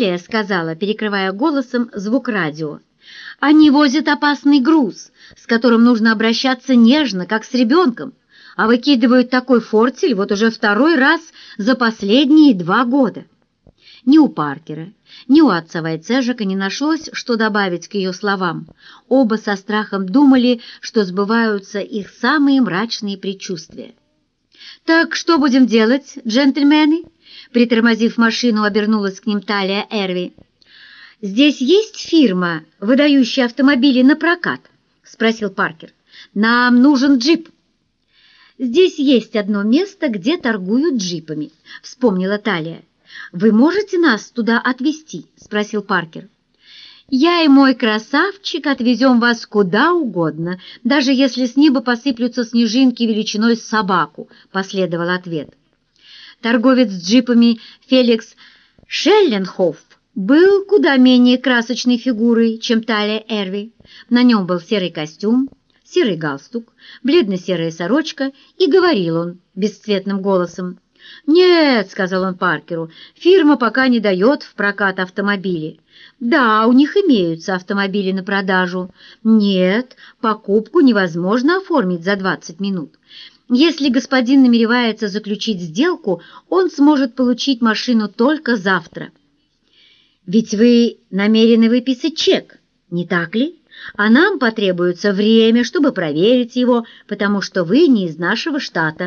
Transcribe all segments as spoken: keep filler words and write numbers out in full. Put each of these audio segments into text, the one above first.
Талия сказала, перекрывая голосом звук радио. «Они возят опасный груз, с которым нужно обращаться нежно, как с ребенком, а выкидывают такой фортель вот уже второй раз за последние два года». Ни у Паркера, ни у отца Войцежика не нашлось, что добавить к ее словам. Оба со страхом думали, что сбываются их самые мрачные предчувствия. «Так что будем делать, джентльмены?» Притормозив машину, обернулась к ним Талия Эрви. «Здесь есть фирма, выдающая автомобили на прокат?» — спросил Паркер. «Нам нужен джип». «Здесь есть одно место, где торгуют джипами», — вспомнила Талия. «Вы можете нас туда отвезти?» — спросил Паркер. «Я и мой красавчик отвезем вас куда угодно, даже если с неба посыплются снежинки величиной с собаку», — последовал ответ. Торговец джипами Феликс Шелленхоф был куда менее красочной фигурой, чем Талия Эрви. На нем был серый костюм, серый галстук, бледно-серая сорочка, и говорил он бесцветным голосом. «Нет», — сказал он Паркеру, — «фирма пока не дает в прокат автомобили». «Да, у них имеются автомобили на продажу». «Нет, покупку невозможно оформить за двадцать минут. Если господин намеревается заключить сделку, он сможет получить машину только завтра». «Ведь вы намерены выписать чек, не так ли? А нам потребуется время, чтобы проверить его, потому что вы не из нашего штата».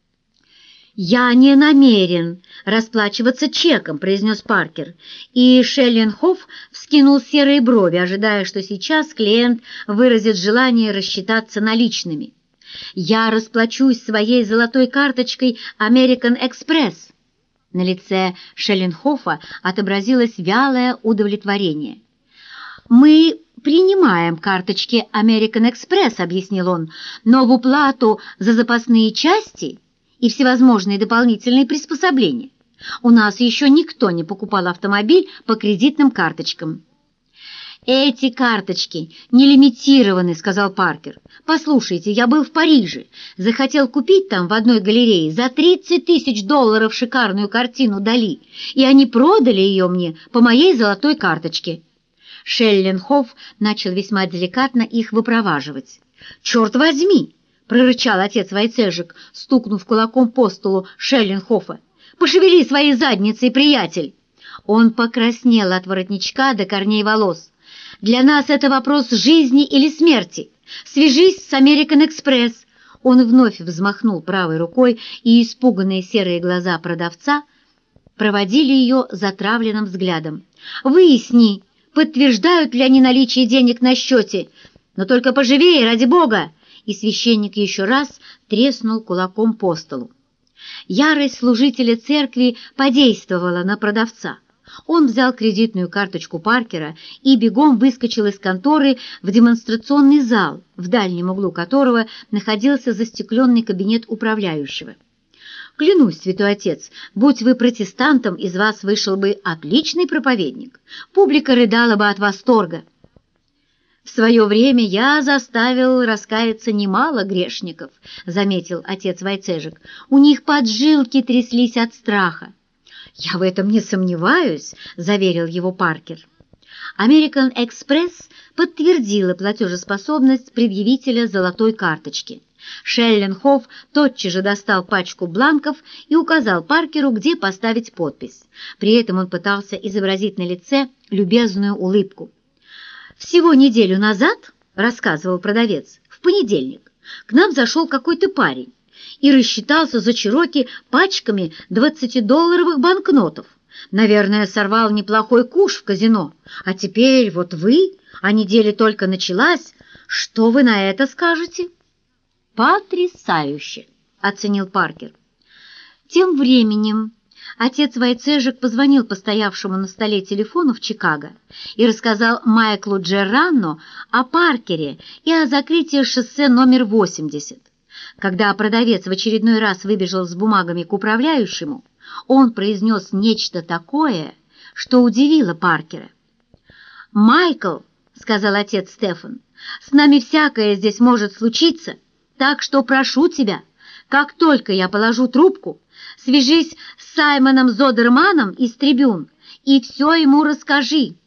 «Я не намерен расплачиваться чеком», — произнес Паркер, и Шелленхоф вскинул серые брови, ожидая, что сейчас клиент выразит желание рассчитаться наличными. «Я расплачусь своей золотой карточкой American Express». На лице Шелленхофа отобразилось вялое удовлетворение. «Мы принимаем карточки American Express», — объяснил он, «но в уплату за запасные части и всевозможные дополнительные приспособления у нас еще никто не покупал автомобиль по кредитным карточкам». «Эти карточки не лимитированы», — сказал Паркер. «Послушайте, я был в Париже, захотел купить там в одной галерее за тридцать тысяч долларов шикарную картину Дали, и они продали ее мне по моей золотой карточке». Шелленхоф начал весьма деликатно их выпроваживать. «Черт возьми!» — прорычал отец Войцежик, стукнув кулаком по столу Шелленхофа. «Пошевели своей задницей, приятель!» Он покраснел от воротничка до корней волос. «Для нас это вопрос жизни или смерти. Свяжись с American Express». Он вновь взмахнул правой рукой, и испуганные серые глаза продавца проводили ее затравленным взглядом. «Выясни, подтверждают ли они наличие денег на счете. Но только поживее, ради бога!» И священник еще раз треснул кулаком по столу. Ярость служителя церкви подействовала на продавца. Он взял кредитную карточку Паркера и бегом выскочил из конторы в демонстрационный зал, в дальнем углу которого находился застекленный кабинет управляющего. «Клянусь, святой отец, будь вы протестантом, из вас вышел бы отличный проповедник. Публика рыдала бы от восторга». «В свое время я заставил раскаяться немало грешников», — заметил отец Войцежик. «У них поджилки тряслись от страха». «Я в этом не сомневаюсь», — заверил его Паркер. American Express подтвердила платежеспособность предъявителя золотой карточки. Шелленхоф тотчас же достал пачку бланков и указал Паркеру, где поставить подпись. При этом он пытался изобразить на лице любезную улыбку. «Всего неделю назад, — рассказывал продавец, — в понедельник к нам зашел какой-то парень и рассчитался за Чироки пачками двадцатидолларовых банкнотов. Наверное, сорвал неплохой куш в казино. А теперь вот вы, а неделя только началась. Что вы на это скажете?» «Потрясающе!» — оценил Паркер. Тем временем отец Войцежик позвонил по стоявшему на столе телефону в Чикаго и рассказал Майклу Джеррано о Паркере и о закрытии шоссе номер восемьдесят. Когда продавец в очередной раз выбежал с бумагами к управляющему, он произнес нечто такое, что удивило Паркера. «Майкл, — сказал отец Стефан, — с нами всякое здесь может случиться, так что прошу тебя, как только я положу трубку, свяжись с Саймоном Зодерманом из «Трибюн» и все ему расскажи.